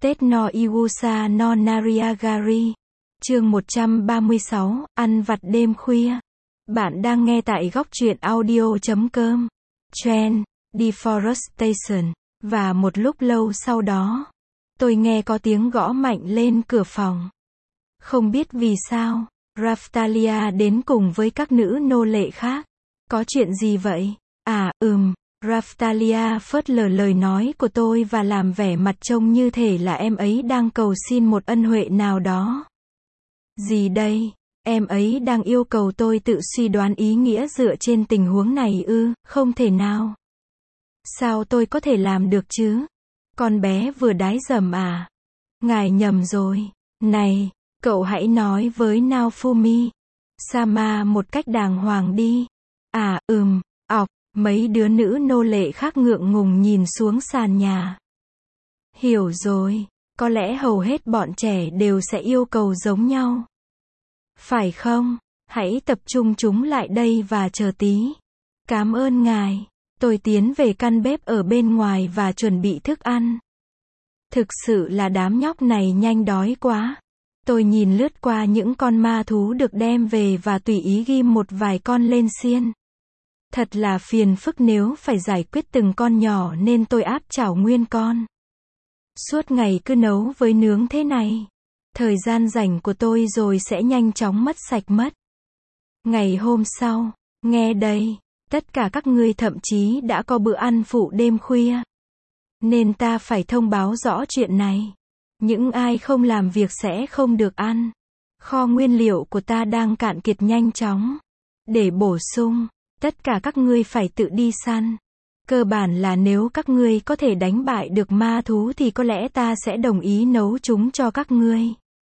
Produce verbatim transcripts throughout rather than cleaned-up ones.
Tết no Iwusa no Nariagari. Chương một trăm ba mươi sáu, ăn vặt đêm khuya. Bạn đang nghe tại góc truyện audio chấm com. Trend, Deforestation. Và một lúc lâu sau đó, tôi nghe có tiếng gõ mạnh lên cửa phòng. Không biết vì sao, Raphtalia đến cùng với các nữ nô lệ khác. Có chuyện gì vậy? À, ừm. Raphtalia phớt lờ lời nói của tôi và làm vẻ mặt trông như thể là em ấy đang cầu xin một ân huệ nào đó. Gì đây? Em ấy đang yêu cầu tôi tự suy đoán ý nghĩa dựa trên tình huống này ư? Không thể nào. Sao tôi có thể làm được chứ? Con bé vừa đái dầm à? Ngài nhầm rồi. Này, cậu hãy nói với Naofumi Sama một cách đàng hoàng đi. À, ừm, ọc. Mấy đứa nữ nô lệ khác ngượng ngùng nhìn xuống sàn nhà. Hiểu rồi, có lẽ hầu hết bọn trẻ đều sẽ yêu cầu giống nhau. Phải không? Hãy tập trung chúng lại đây và chờ tí. Cảm ơn ngài. Tôi tiến về căn bếp ở bên ngoài và chuẩn bị thức ăn. Thực sự là đám nhóc này nhanh đói quá. Tôi nhìn lướt qua những con ma thú được đem về và tùy ý ghim một vài con lên xiên. Thật là phiền phức nếu phải giải quyết từng con nhỏ nên tôi áp chảo nguyên con. Suốt ngày cứ nấu với nướng thế này. Thời gian rảnh của tôi rồi sẽ nhanh chóng mất sạch mất. Ngày hôm sau, nghe đây, tất cả các ngươi thậm chí đã có bữa ăn phụ đêm khuya. Nên ta phải thông báo rõ chuyện này. Những ai không làm việc sẽ không được ăn. Kho nguyên liệu của ta đang cạn kiệt nhanh chóng. Để bổ sung, tất cả các ngươi phải tự đi săn. Cơ bản là nếu các ngươi có thể đánh bại được ma thú thì có lẽ ta sẽ đồng ý nấu chúng cho các ngươi.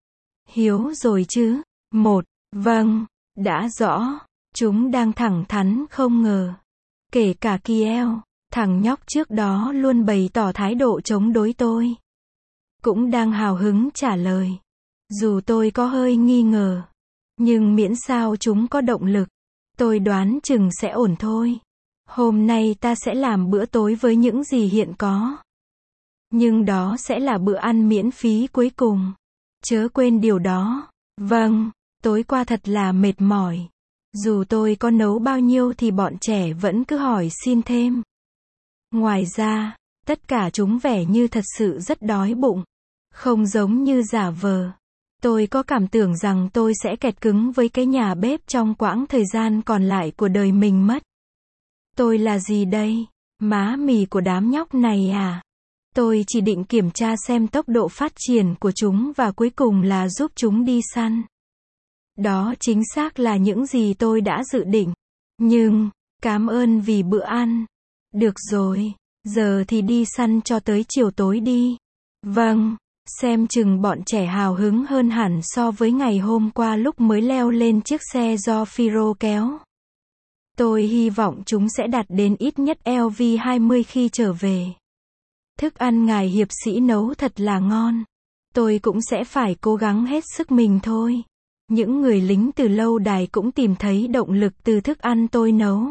Hiếu rồi chứ? Một, vâng, đã rõ. Chúng đang thẳng thắn không ngờ. Kể cả Kiel, thằng nhóc trước đó luôn bày tỏ thái độ chống đối tôi. Cũng đang hào hứng trả lời. Dù tôi có hơi nghi ngờ. Nhưng miễn sao chúng có động lực. Tôi đoán chừng sẽ ổn thôi. Hôm nay ta sẽ làm bữa tối với những gì hiện có. Nhưng đó sẽ là bữa ăn miễn phí cuối cùng. Chớ quên điều đó. Vâng, tối qua thật là mệt mỏi. Dù tôi có nấu bao nhiêu thì bọn trẻ vẫn cứ hỏi xin thêm. Ngoài ra, tất cả chúng vẻ như thật sự rất đói bụng. Không giống như giả vờ. Tôi có cảm tưởng rằng tôi sẽ kẹt cứng với cái nhà bếp trong quãng thời gian còn lại của đời mình mất. Tôi là gì đây? Má mì của đám nhóc này à? Tôi chỉ định kiểm tra xem tốc độ phát triển của chúng và cuối cùng là giúp chúng đi săn. Đó chính xác là những gì tôi đã dự định. Nhưng, cảm ơn vì bữa ăn. Được rồi, giờ thì đi săn cho tới chiều tối đi. Vâng. Xem chừng bọn trẻ hào hứng hơn hẳn so với ngày hôm qua lúc mới leo lên chiếc xe do Phiro kéo. Tôi hy vọng chúng sẽ đạt đến ít nhất L V hai mươi khi trở về. Thức ăn ngài hiệp sĩ nấu thật là ngon. Tôi cũng sẽ phải cố gắng hết sức mình thôi. Những người lính từ lâu đài cũng tìm thấy động lực từ thức ăn tôi nấu.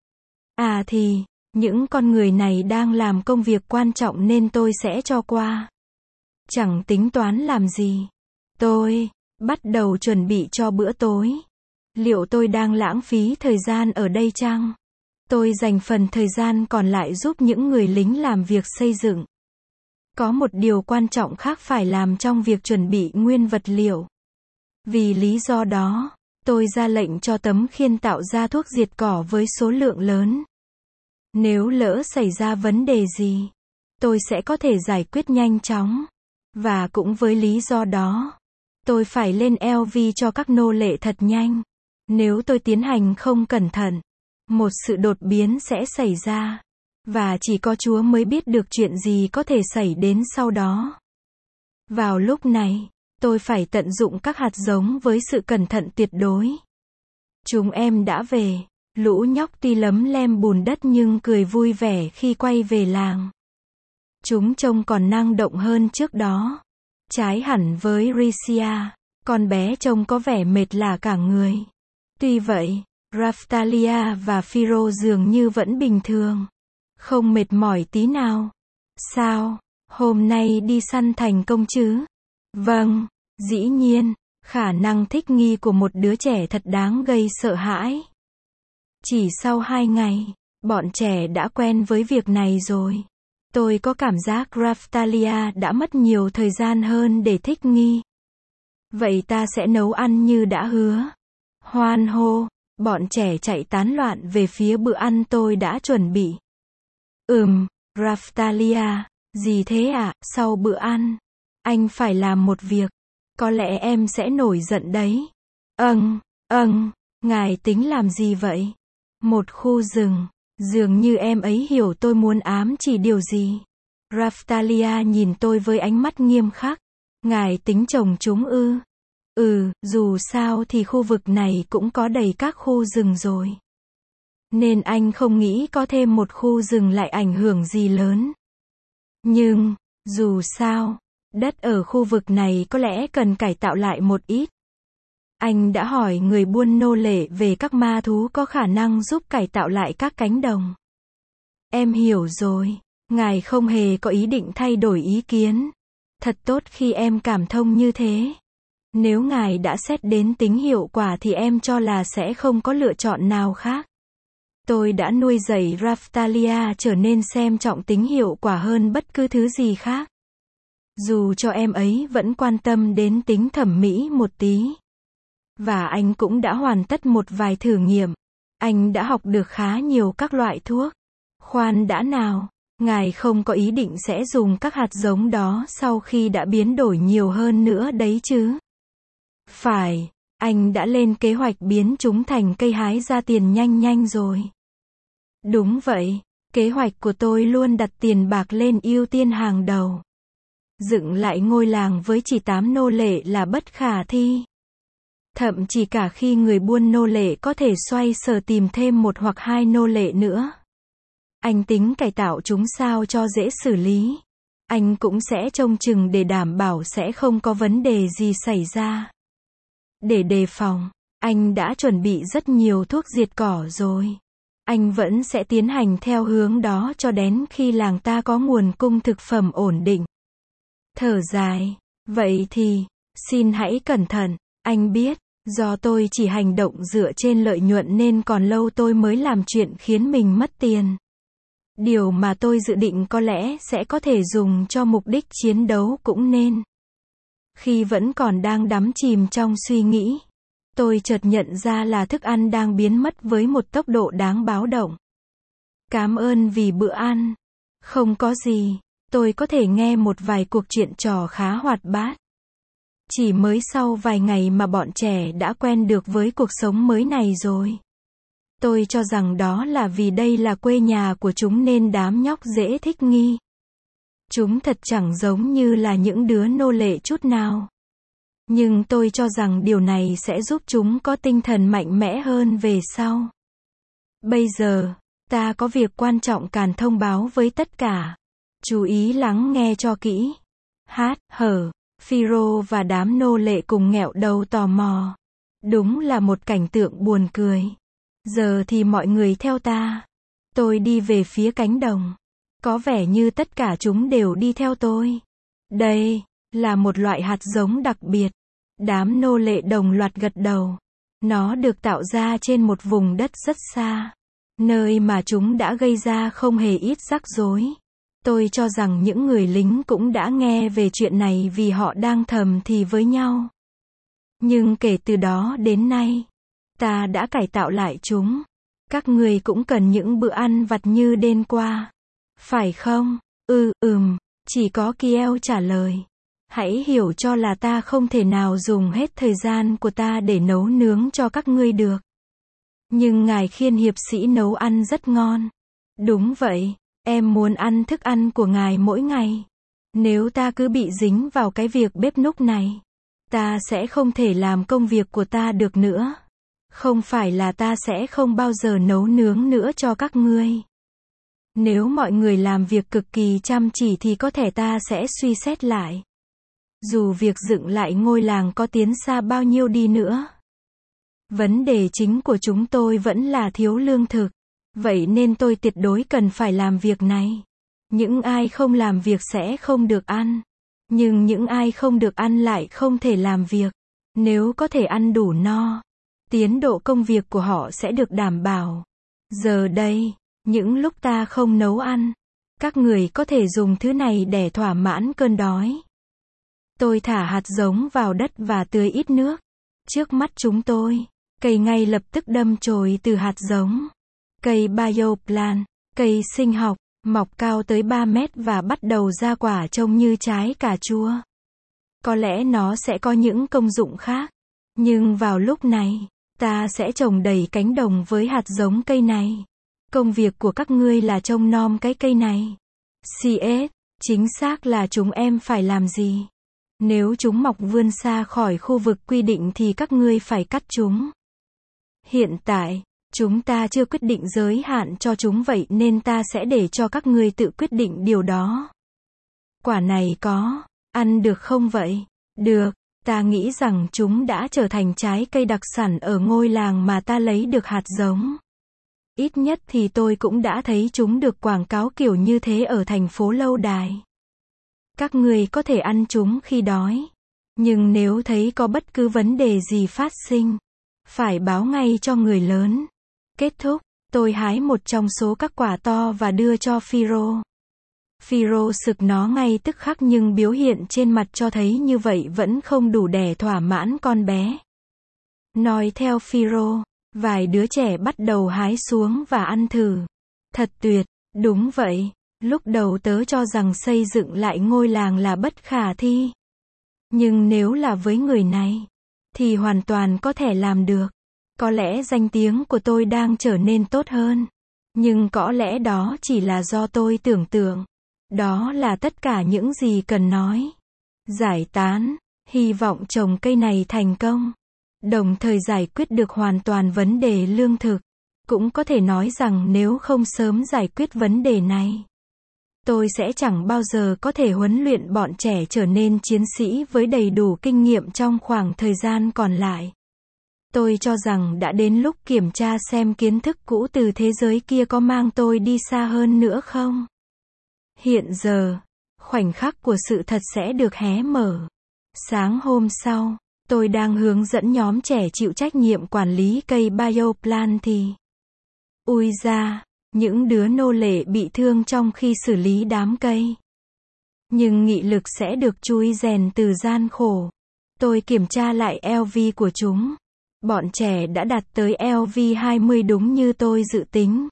À thì, những con người này đang làm công việc quan trọng nên tôi sẽ cho qua. Chẳng tính toán làm gì. Tôi bắt đầu chuẩn bị cho bữa tối. Liệu tôi đang lãng phí thời gian ở đây chăng? Tôi dành phần thời gian còn lại giúp những người lính làm việc xây dựng. Có một điều quan trọng khác phải làm trong việc chuẩn bị nguyên vật liệu. Vì lý do đó, tôi ra lệnh cho tấm khiên tạo ra thuốc diệt cỏ với số lượng lớn. Nếu lỡ xảy ra vấn đề gì, tôi sẽ có thể giải quyết nhanh chóng. Và cũng với lý do đó, tôi phải lên L V cho các nô lệ thật nhanh. Nếu tôi tiến hành không cẩn thận, một sự đột biến sẽ xảy ra. Và chỉ có Chúa mới biết được chuyện gì có thể xảy đến sau đó. Vào lúc này, tôi phải tận dụng các hạt giống với sự cẩn thận tuyệt đối. Chúng em đã về. Lũ nhóc tuy lấm lem bùn đất nhưng cười vui vẻ khi quay về làng. Chúng trông còn năng động hơn trước đó. Trái hẳn với Ricia, con bé trông có vẻ mệt lả cả người. Tuy vậy, Raphtalia và Phiro dường như vẫn bình thường. Không mệt mỏi tí nào. Sao? Hôm nay đi săn thành công chứ? Vâng, dĩ nhiên, khả năng thích nghi của một đứa trẻ thật đáng gây sợ hãi. Chỉ sau hai ngày, bọn trẻ đã quen với việc này rồi. Tôi có cảm giác Raftalia đã mất nhiều thời gian hơn để thích nghi. Vậy ta sẽ nấu ăn như đã hứa. Hoan hô, bọn trẻ chạy tán loạn về phía bữa ăn tôi đã chuẩn bị. Ừm, Raftalia, gì thế ạ? À? Sau bữa ăn, anh phải làm một việc. Có lẽ em sẽ nổi giận đấy. Âng, âng, ngài tính làm gì vậy? Một khu rừng, dường như em ấy hiểu tôi muốn ám chỉ điều gì. Raftalia nhìn tôi với ánh mắt nghiêm khắc. Ngài tính trồng chúng ư? Ừ, dù sao thì khu vực này cũng có đầy các khu rừng rồi. Nên anh không nghĩ có thêm một khu rừng lại ảnh hưởng gì lớn. Nhưng, dù sao, đất ở khu vực này có lẽ cần cải tạo lại một ít. Anh đã hỏi người buôn nô lệ về các ma thú có khả năng giúp cải tạo lại các cánh đồng. Em hiểu rồi, ngài không hề có ý định thay đổi ý kiến. Thật tốt khi em cảm thông như thế. Nếu ngài đã xét đến tính hiệu quả thì em cho là sẽ không có lựa chọn nào khác. Tôi đã nuôi dạy Raftalia trở nên xem trọng tính hiệu quả hơn bất cứ thứ gì khác. Dù cho em ấy vẫn quan tâm đến tính thẩm mỹ một tí. Và anh cũng đã hoàn tất một vài thử nghiệm. Anh đã học được khá nhiều các loại thuốc. Khoan đã nào, ngài không có ý định sẽ dùng các hạt giống đó sau khi đã biến đổi nhiều hơn nữa đấy chứ? Phải, anh đã lên kế hoạch biến chúng thành cây hái ra tiền nhanh nhanh rồi. Đúng vậy, kế hoạch của tôi luôn đặt tiền bạc lên ưu tiên hàng đầu. Dựng lại ngôi làng với chỉ tám nô lệ là bất khả thi. Thậm chí cả khi người buôn nô lệ có thể xoay sở tìm thêm một hoặc hai nô lệ nữa. Anh tính cải tạo chúng sao cho dễ xử lý. Anh cũng sẽ trông chừng để đảm bảo sẽ không có vấn đề gì xảy ra. Để đề phòng, anh đã chuẩn bị rất nhiều thuốc diệt cỏ rồi. Anh vẫn sẽ tiến hành theo hướng đó cho đến khi làng ta có nguồn cung thực phẩm ổn định. Thở dài, vậy thì, xin hãy cẩn thận, anh biết, do tôi chỉ hành động dựa trên lợi nhuận nên còn lâu tôi mới làm chuyện khiến mình mất tiền. Điều mà tôi dự định có lẽ sẽ có thể dùng cho mục đích chiến đấu cũng nên. Khi vẫn còn đang đắm chìm trong suy nghĩ, tôi chợt nhận ra là thức ăn đang biến mất với một tốc độ đáng báo động. Cảm ơn vì bữa ăn. Không có gì, tôi có thể nghe một vài cuộc chuyện trò khá hoạt bát. Chỉ mới sau vài ngày mà bọn trẻ đã quen được với cuộc sống mới này rồi. Tôi cho rằng đó là vì đây là quê nhà của chúng nên đám nhóc dễ thích nghi. Chúng thật chẳng giống như là những đứa nô lệ chút nào. Nhưng tôi cho rằng điều này sẽ giúp chúng có tinh thần mạnh mẽ hơn về sau. Bây giờ, ta có việc quan trọng cần thông báo với tất cả. Chú ý lắng nghe cho kỹ. Hát, hở, Phiro và đám nô lệ cùng nghẹo đầu tò mò. Đúng là một cảnh tượng buồn cười. Giờ thì mọi người theo ta. Tôi đi về phía cánh đồng. Có vẻ như tất cả chúng đều đi theo tôi. Đây là một loại hạt giống đặc biệt. Đám nô lệ đồng loạt gật đầu. Nó được tạo ra trên một vùng đất rất xa. Nơi mà chúng đã gây ra không hề ít rắc rối. Tôi cho rằng những người lính cũng đã nghe về chuyện này vì họ đang thầm thì với nhau. Nhưng kể từ đó đến nay, ta đã cải tạo lại chúng. Các người cũng cần những bữa ăn vặt như đêm qua. Phải không? Ừ, ừm, chỉ có Kiel trả lời. Hãy hiểu cho là ta không thể nào dùng hết thời gian của ta để nấu nướng cho các ngươi được. Nhưng ngài Khiên hiệp sĩ nấu ăn rất ngon. Đúng vậy, em muốn ăn thức ăn của ngài mỗi ngày. Nếu ta cứ bị dính vào cái việc bếp núc này, ta sẽ không thể làm công việc của ta được nữa. Không phải là ta sẽ không bao giờ nấu nướng nữa cho các ngươi. Nếu mọi người làm việc cực kỳ chăm chỉ thì có thể ta sẽ suy xét lại. Dù việc dựng lại ngôi làng có tiến xa bao nhiêu đi nữa. Vấn đề chính của chúng tôi vẫn là thiếu lương thực. Vậy nên tôi tuyệt đối cần phải làm việc này. Những ai không làm việc sẽ không được ăn. Nhưng những ai không được ăn lại không thể làm việc. Nếu có thể ăn đủ no, tiến độ công việc của họ sẽ được đảm bảo. Giờ đây, những lúc ta không nấu ăn, các người có thể dùng thứ này để thỏa mãn cơn đói. Tôi thả hạt giống vào đất và tưới ít nước. Trước mắt chúng tôi, cây ngay lập tức đâm chồi từ hạt giống. Cây bioplant, cây sinh học, mọc cao tới ba mét và bắt đầu ra quả trông như trái cà chua. Có lẽ nó sẽ có những công dụng khác. Nhưng vào lúc này, ta sẽ trồng đầy cánh đồng với hạt giống cây này. Công việc của các ngươi là trông nom cái cây này. xê ét, chính xác là chúng em phải làm gì? Nếu chúng mọc vươn xa khỏi khu vực quy định thì các ngươi phải cắt chúng. Hiện tại, chúng ta chưa quyết định giới hạn cho chúng vậy nên ta sẽ để cho các ngươi tự quyết định điều đó. Quả này có ăn được không vậy? Được, ta nghĩ rằng chúng đã trở thành trái cây đặc sản ở ngôi làng mà ta lấy được hạt giống. Ít nhất thì tôi cũng đã thấy chúng được quảng cáo kiểu như thế ở thành phố lâu đài. Các ngươi có thể ăn chúng khi đói. Nhưng nếu thấy có bất cứ vấn đề gì phát sinh, phải báo ngay cho người lớn. Kết thúc, tôi hái một trong số các quả to và đưa cho Phiro. Phiro sực nó ngay tức khắc nhưng biểu hiện trên mặt cho thấy như vậy vẫn không đủ để thỏa mãn con bé. Nói theo Phiro, vài đứa trẻ bắt đầu hái xuống và ăn thử. Thật tuyệt, đúng vậy. Lúc đầu tớ cho rằng xây dựng lại ngôi làng là bất khả thi. Nhưng nếu là với người này, thì hoàn toàn có thể làm được. Có lẽ danh tiếng của tôi đang trở nên tốt hơn. Nhưng có lẽ đó chỉ là do tôi tưởng tượng. Đó là tất cả những gì cần nói. Giải tán, hy vọng trồng cây này thành công. Đồng thời giải quyết được hoàn toàn vấn đề lương thực. Cũng có thể nói rằng nếu không sớm giải quyết vấn đề này, tôi sẽ chẳng bao giờ có thể huấn luyện bọn trẻ trở nên chiến sĩ với đầy đủ kinh nghiệm trong khoảng thời gian còn lại. Tôi cho rằng đã đến lúc kiểm tra xem kiến thức cũ từ thế giới kia có mang tôi đi xa hơn nữa không. Hiện giờ, khoảnh khắc của sự thật sẽ được hé mở. Sáng hôm sau, tôi đang hướng dẫn nhóm trẻ chịu trách nhiệm quản lý cây bioplant thì ui da, những đứa nô lệ bị thương trong khi xử lý đám cây. Nhưng nghị lực sẽ được chui rèn từ gian khổ. Tôi kiểm tra lại lờ vê của chúng. Bọn trẻ đã đạt tới lờ vê hai mươi đúng như tôi dự tính.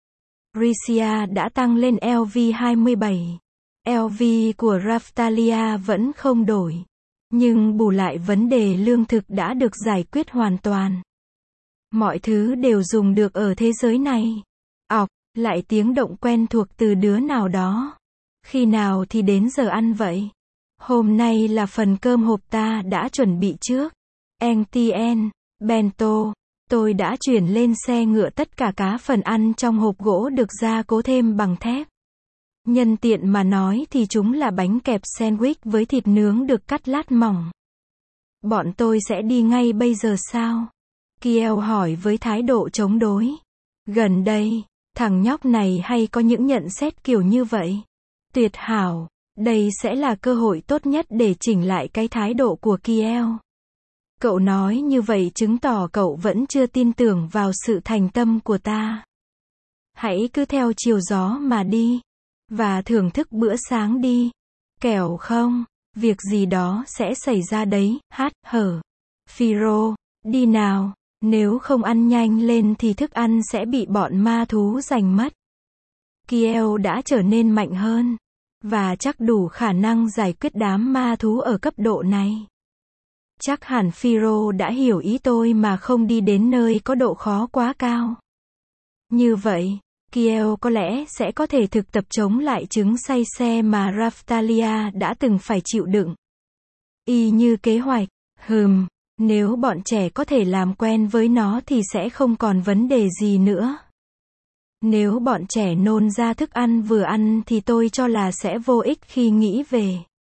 Ricia đã tăng lên lờ vê hai mươi bảy. lờ vê của Raftalia vẫn không đổi. Nhưng bù lại vấn đề lương thực đã được giải quyết hoàn toàn. Mọi thứ đều dùng được ở thế giới này. Ọc, lại tiếng động quen thuộc từ đứa nào đó. Khi nào thì đến giờ ăn vậy? Hôm nay là phần cơm hộp ta đã chuẩn bị trước. en tê en, bento. Tôi đã chuyển lên xe ngựa tất cả cá phần ăn trong hộp gỗ được gia cố thêm bằng thép. Nhân tiện mà nói thì chúng là bánh kẹp sandwich với thịt nướng được cắt lát mỏng. Bọn tôi sẽ đi ngay bây giờ sao? Kiel hỏi với thái độ chống đối. Gần đây, thằng nhóc này hay có những nhận xét kiểu như vậy. Tuyệt hảo, đây sẽ là cơ hội tốt nhất để chỉnh lại cái thái độ của Kiel. Cậu nói như vậy chứng tỏ cậu vẫn chưa tin tưởng vào sự thành tâm của ta. Hãy cứ theo chiều gió mà đi. Và thưởng thức bữa sáng đi. Kẻo không, việc gì đó sẽ xảy ra đấy, hát hở. Phiro, đi nào, nếu không ăn nhanh lên thì thức ăn sẽ bị bọn ma thú giành mất. Kiel đã trở nên mạnh hơn. Và chắc đủ khả năng giải quyết đám ma thú ở cấp độ này. Chắc hẳn Phiro đã hiểu ý tôi mà không đi đến nơi có độ khó quá cao. Như vậy, Kiel có lẽ sẽ có thể thực tập chống lại chứng say xe mà Raftalia đã từng phải chịu đựng. Y như kế hoạch, hừm, nếu bọn trẻ có thể làm quen với nó thì sẽ không còn vấn đề gì nữa. Nếu bọn trẻ nôn ra thức ăn vừa ăn thì tôi cho là sẽ vô ích khi nghĩ về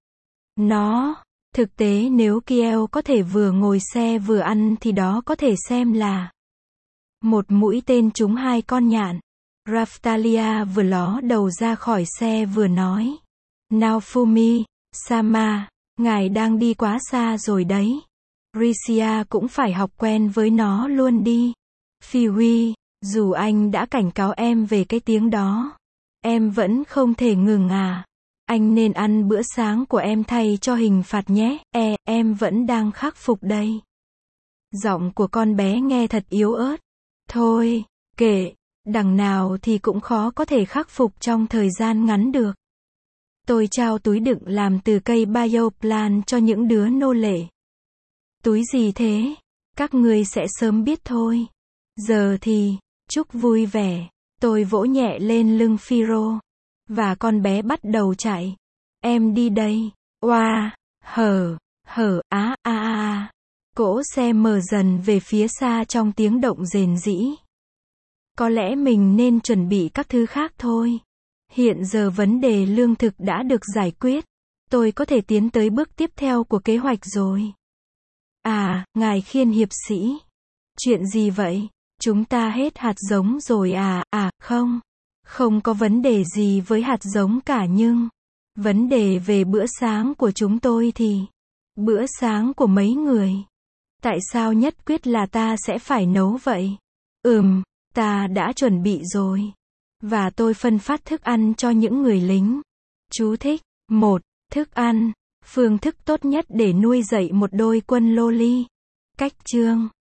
nó. Thực tế nếu Kiel có thể vừa ngồi xe vừa ăn thì đó có thể xem là một mũi tên trúng hai con nhạn. Raftalia vừa ló đầu ra khỏi xe vừa nói. Naofumi, Sama, ngài đang đi quá xa rồi đấy. Risia cũng phải học quen với nó luôn đi. Phi, dù anh đã cảnh cáo em về cái tiếng đó, em vẫn không thể ngừng à. Anh nên ăn bữa sáng của em thay cho hình phạt nhé. E, em vẫn đang khắc phục đây. Giọng của con bé nghe thật yếu ớt. Thôi, kệ, đằng nào thì cũng khó có thể khắc phục trong thời gian ngắn được. Tôi trao túi đựng làm từ cây bioplan cho những đứa nô lệ. Túi gì thế? Các ngươi sẽ sớm biết thôi. Giờ thì, chúc vui vẻ. Tôi vỗ nhẹ lên lưng Phiro. Và con bé bắt đầu chạy. Em đi đây. Oa, hở, hở, á, a, a, a. Cỗ xe mở dần về phía xa trong tiếng động rền rĩ. Có lẽ mình nên chuẩn bị các thứ khác thôi. Hiện giờ vấn đề lương thực đã được giải quyết. Tôi có thể tiến tới bước tiếp theo của kế hoạch rồi. À, ngài Khiên hiệp sĩ. Chuyện gì vậy? Chúng ta hết hạt giống rồi à? À, không. Không có vấn đề gì với hạt giống cả nhưng vấn đề về bữa sáng của chúng tôi thì bữa sáng của mấy người. Tại sao nhất quyết là ta sẽ phải nấu vậy? Ừm, ta đã chuẩn bị rồi. Và tôi phân phát thức ăn cho những người lính. Chú thích. một. Thức ăn. Phương thức tốt nhất để nuôi dạy một đôi quân loli. Cách chương.